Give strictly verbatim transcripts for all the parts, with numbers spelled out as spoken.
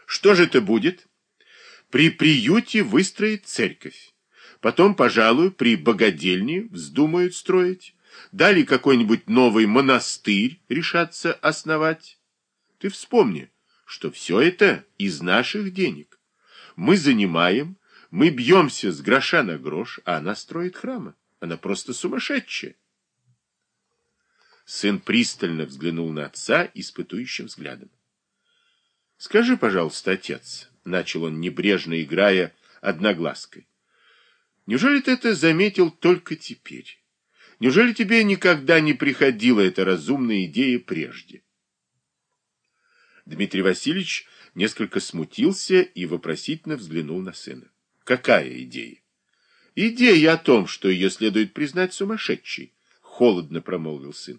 Что же это будет? При приюте выстроит церковь. Потом, пожалуй, при богадельне вздумают строить. Далее какой-нибудь новый монастырь решатся основать. Ты вспомни, что все это из наших денег. Мы занимаем, мы бьемся с гроша на грош, а она строит храмы. Она просто сумасшедшая. Сын пристально взглянул на отца испытующим взглядом. — Скажи, пожалуйста, отец, — начал он, небрежно играя одноглазкой, — неужели ты это заметил только теперь? Неужели тебе никогда не приходила эта разумная идея прежде? Дмитрий Васильевич несколько смутился и вопросительно взглянул на сына. — Какая идея? — Идея о том, что ее следует признать сумасшедшей, — холодно промолвил сын.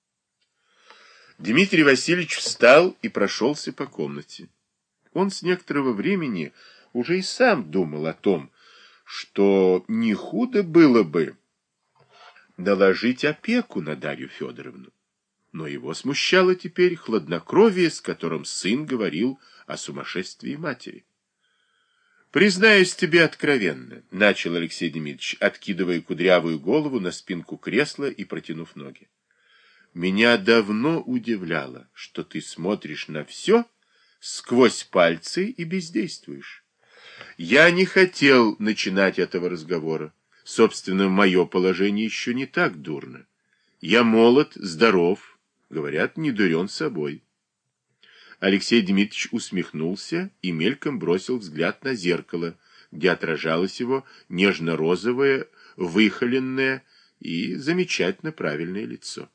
Дмитрий Васильевич встал и прошелся по комнате. Он с некоторого времени уже и сам думал о том, что не худо было бы наложить опеку на Дарью Федоровну. Но его смущало теперь хладнокровие, с которым сын говорил о сумасшествии матери. «Признаюсь тебе откровенно», — начал Алексей Дмитриевич, откидывая кудрявую голову на спинку кресла и протянув ноги. «Меня давно удивляло, что ты смотришь на все сквозь пальцы и бездействуешь. Я не хотел начинать этого разговора. Собственно, мое положение еще не так дурно. Я молод, здоров, говорят, не дурен собой». Алексей Дмитриевич усмехнулся и мельком бросил взгляд на зеркало, где отражалось его нежно-розовое, выхоленное и замечательно правильное лицо.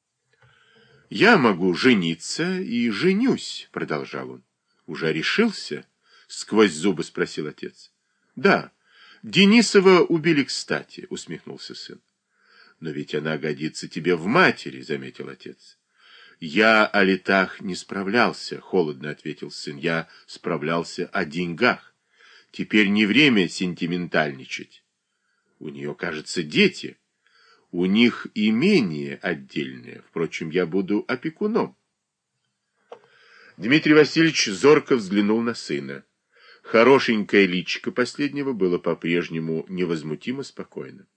«Я могу жениться и женюсь», — продолжал он. «Уже решился?» — сквозь зубы спросил отец. «Да, Денисова убили кстати», — усмехнулся сын. «Но ведь она годится тебе в матери», — заметил отец. «Я о летах не справлялся», — холодно ответил сын. «Я справлялся о деньгах. Теперь не время сентиментальничать. У нее, кажется, дети. У них имение отдельное. Впрочем, я буду опекуном». Дмитрий Васильевич зорко взглянул на сына. Хорошенькое личико последнего было по-прежнему невозмутимо спокойно.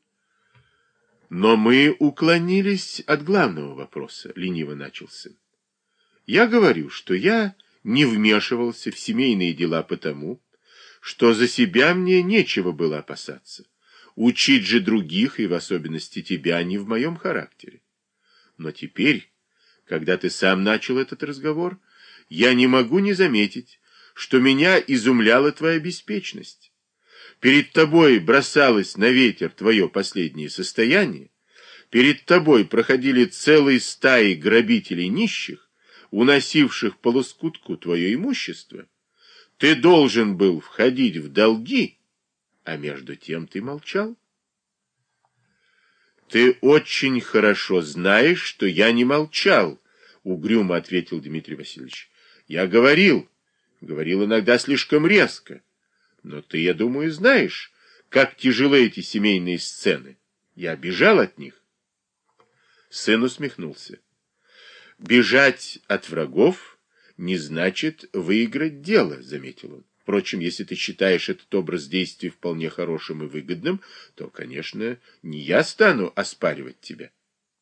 «Но мы уклонились от главного вопроса», — лениво начал сын. «Я говорю, что я не вмешивался в семейные дела потому, что за себя мне нечего было опасаться. Учить же других, и в особенности тебя, не в моем характере. Но теперь, когда ты сам начал этот разговор, я не могу не заметить, что меня изумляла твоя беспечность. Перед тобой бросалось на ветер твое последнее состояние, перед тобой проходили целые стаи грабителей нищих, уносивших по лоскутку твое имущество. Ты должен был входить в долги, а между тем ты молчал. «Ты очень хорошо знаешь, что я не молчал», — угрюмо ответил Дмитрий Васильевич. «Я говорил, говорил иногда слишком резко. Но ты, я думаю, знаешь, как тяжелы эти семейные сцены. Я бежал от них». Сын усмехнулся. «Бежать от врагов не значит выиграть дело», — заметил он. «Впрочем, если ты считаешь этот образ действий вполне хорошим и выгодным, то, конечно, не я стану оспаривать тебя».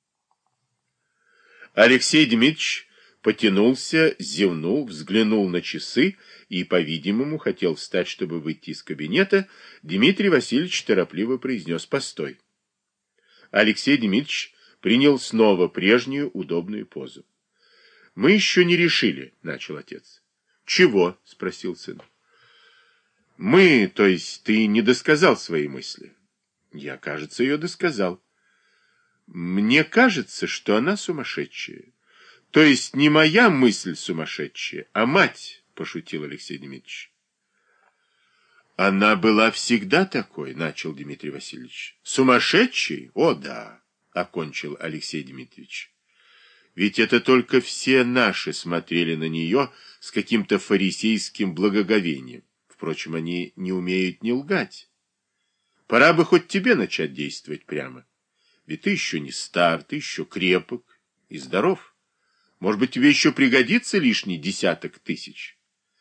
Алексей Дмитриевич потянулся, зевнул, взглянул на часы и, по-видимому, хотел встать, чтобы выйти из кабинета. Дмитрий Васильевич торопливо произнес: «Постой». Алексей Дмитриевич принял снова прежнюю удобную позу. «Мы еще не решили», — начал отец. «Чего?» — спросил сын. «Мы, то есть ты не досказал свои мысли». «Я, кажется, ее досказал». «Мне кажется, что она сумасшедшая. То есть не моя мысль сумасшедшая, а мать», — пошутил Алексей Дмитриевич. «Она была всегда такой», — начал Дмитрий Васильевич. «Сумасшедший? О, да», — окончил Алексей Дмитриевич. «Ведь это только все наши смотрели на нее с каким-то фарисейским благоговением. Впрочем, они не умеют не лгать. Пора бы хоть тебе начать действовать прямо. Ведь ты еще не стар, ты еще крепок и здоров. Может быть, тебе еще пригодится лишний десяток тысяч.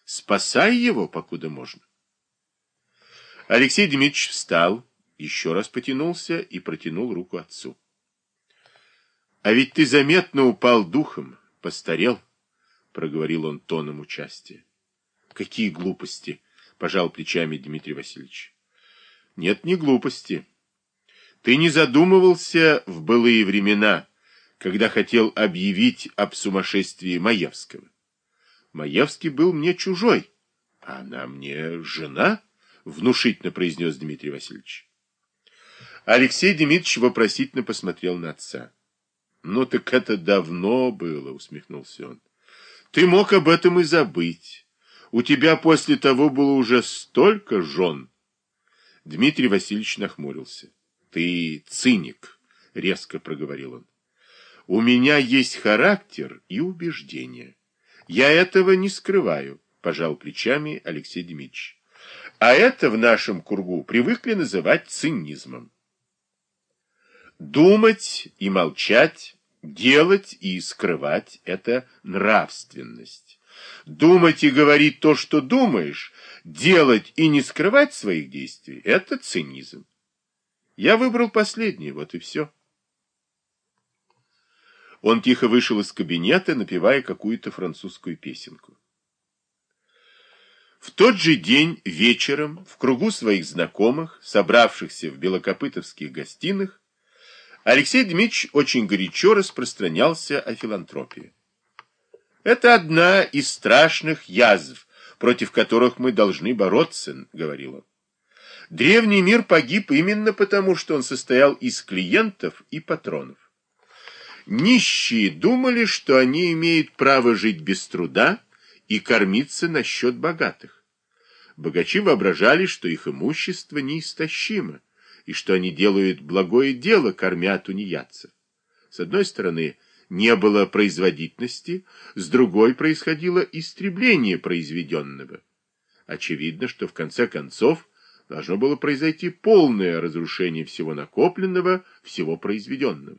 Спасай его, покуда можно. Алексей Дмитриевич встал, еще раз потянулся и протянул руку отцу. А ведь ты заметно упал духом, постарел, проговорил он тоном участия. Какие глупости, пожал плечами Дмитрий Васильевич. Нет, не глупости. Ты не задумывался в былые времена, когда хотел объявить об сумасшествии Маевского. Маевский был мне чужой, а она мне жена, внушительно произнес Дмитрий Васильевич. Алексей Дмитриевич вопросительно посмотрел на отца. Ну так это давно было, усмехнулся он. Ты мог об этом и забыть. У тебя после того было уже столько жен. Дмитрий Васильевич нахмурился. Ты циник, резко проговорил он. У меня есть характер и убеждения. Я этого не скрываю, пожал плечами Алексей Дмитриевич. А это в нашем кругу привыкли называть цинизмом. Думать и молчать, делать и скрывать – это нравственность. Думать и говорить то, что думаешь, делать и не скрывать своих действий – это цинизм. Я выбрал последнее, вот и все. Он тихо вышел из кабинета, напевая какую-то французскую песенку. В тот же день вечером в кругу своих знакомых, собравшихся в белокопытовских гостиных, Алексей Дмитриевич очень горячо распространялся о филантропии. Это одна из страшных язв, против которых мы должны бороться, говорил он. Древний мир погиб именно потому, что он состоял из клиентов и патронов. Нищие думали, что они имеют право жить без труда и кормиться на счет богатых. Богачи воображали, что их имущество неистощимо, и что они делают благое дело, кормя тунеядцев. С одной стороны, не было производительности, с другой происходило истребление произведенного. Очевидно, что в конце концов должно было произойти полное разрушение всего накопленного, всего произведенного.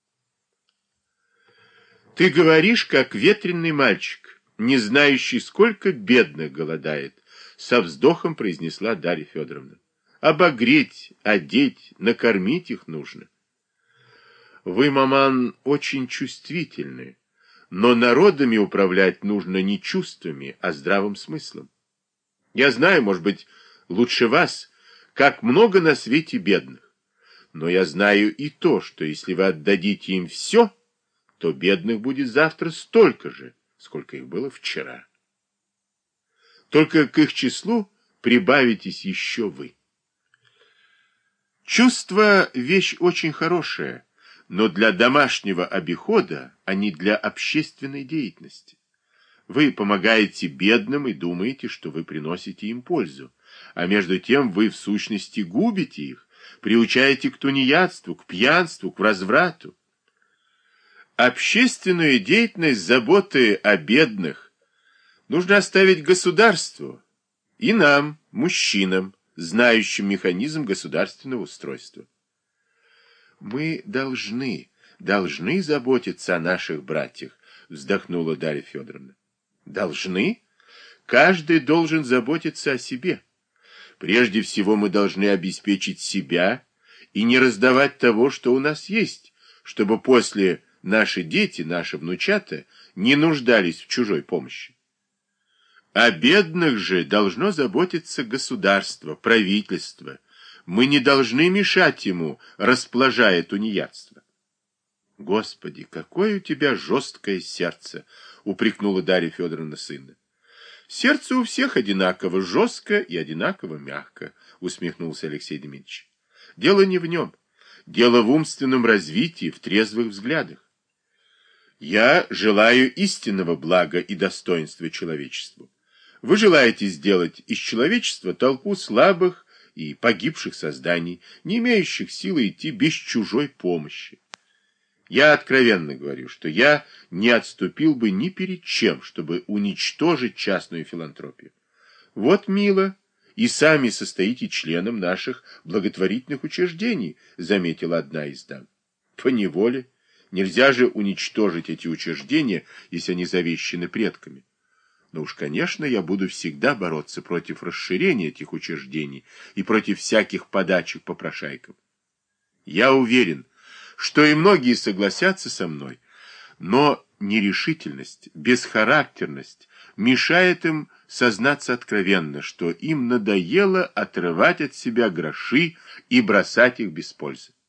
Ты говоришь, как ветреный мальчик, не знающий, сколько бедных голодает, со вздохом произнесла Дарья Федоровна. Обогреть, одеть, накормить их нужно. Вы, маман, очень чувствительны, но народами управлять нужно не чувствами, а здравым смыслом. Я знаю, может быть, лучше вас, как много на свете бедных, но я знаю и то, что если вы отдадите им все, то бедных будет завтра столько же, сколько их было вчера. Только к их числу прибавитесь еще вы. Чувство – вещь очень хорошая, но для домашнего обихода, а не для общественной деятельности. Вы помогаете бедным и думаете, что вы приносите им пользу, а между тем вы в сущности губите их, приучаете к тунеядству, к пьянству, к разврату. Общественную деятельность, заботы о бедных нужно оставить государству и нам, мужчинам, знающим механизм государственного устройства. Мы должны, должны заботиться о наших братьях, вздохнула Дарья Федоровна. Должны? Каждый должен заботиться о себе. Прежде всего мы должны обеспечить себя и не раздавать того, что у нас есть, чтобы после наши дети, наши внучата не нуждались в чужой помощи. О бедных же должно заботиться государство, правительство. Мы не должны мешать ему, расплажая тунеядство. Господи, какое у тебя жесткое сердце, упрекнула Дарья Федоровна сына. Сердце у всех одинаково жестко и одинаково мягко, усмехнулся Алексей Дмитриевич. Дело не в нем. Дело в умственном развитии, в трезвых взглядах. Я желаю истинного блага и достоинства человечеству. Вы желаете сделать из человечества толпу слабых и погибших созданий, не имеющих силы идти без чужой помощи. Я откровенно говорю, что я не отступил бы ни перед чем, чтобы уничтожить частную филантропию. Вот мило, и сами состоите членом наших благотворительных учреждений, заметила одна из дам. Поневоле. Нельзя же уничтожить эти учреждения, если они завещаны предками. Но уж, конечно, я буду всегда бороться против расширения этих учреждений и против всяких подачек попрошайкам. Я уверен, что и многие согласятся со мной, но нерешительность, бесхарактерность мешает им сознаться откровенно, что им надоело отрывать от себя гроши и бросать их без пользы.